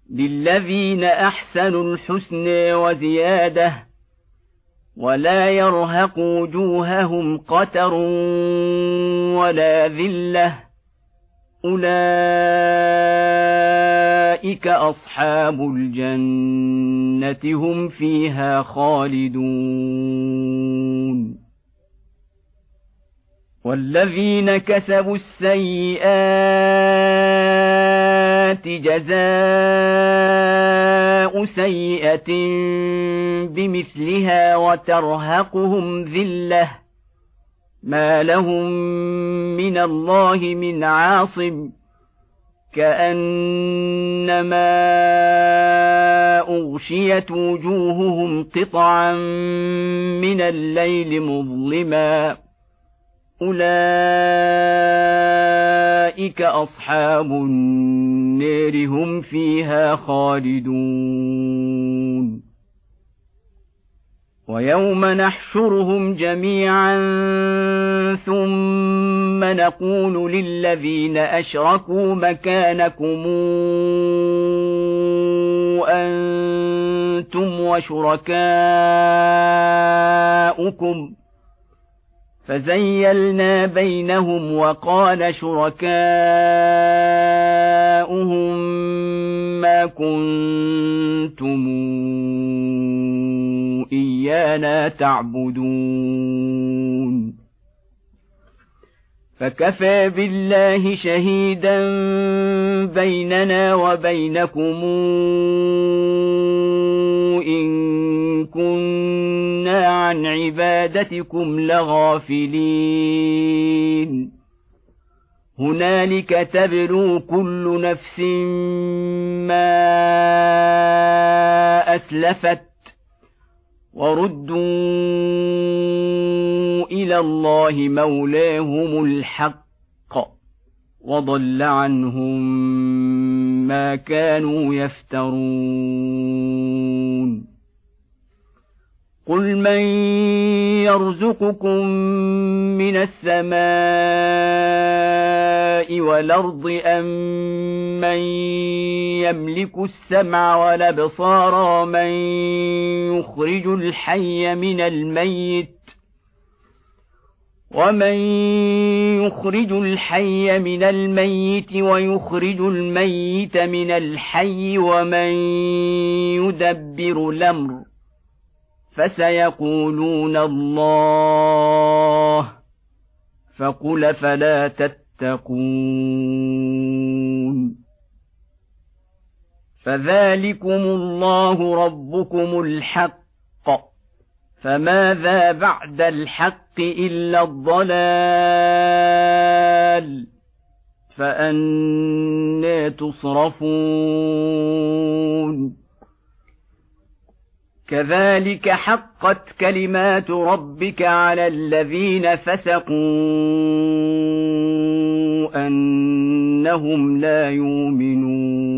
للذين أحسنوا الحسنى وزيادة ولا يرهق وجوههم قتر ولا ذلة أولئك أصحاب الجنة هم فيها خالدون والذين كسبوا السيئات جزاء سيئة بمثلها وترهقهم ذلة ما لهم من الله من عاصم كأنما أغشيت وجوههم قطعا من الليل مظلما أولئك أصحاب النار هم فيها خالدون ويوم نحشرهم جميعا ثم نقول للذين أشركوا مكانكم أنتم وشركاؤكم فزيلنا بينهم وقال شركاؤهم ما كنتم إيانا تعبدون فكفى بالله شهيدا بيننا وبينكم إن كنا عن عبادتكم لغافلين هنالك تبلو كل نفس ما أسلفت وردوا إلى الله مولاهم الحق وضل عنهم ما كانوا يفترون قل من يرزقكم من السماء والأرض أم من يملك السمع والأبصار ومن يخرج الحي من الميت ويخرج الميت من الحي ومن يدبر الأمر فسيقولون الله فقل فلا تتقون فذلكم الله ربكم الحق فماذا بعد الحق إلا الضلال فأنى تصرفون كذلك حقت كلمات ربك على الذين فسقوا أنهم لا يؤمنون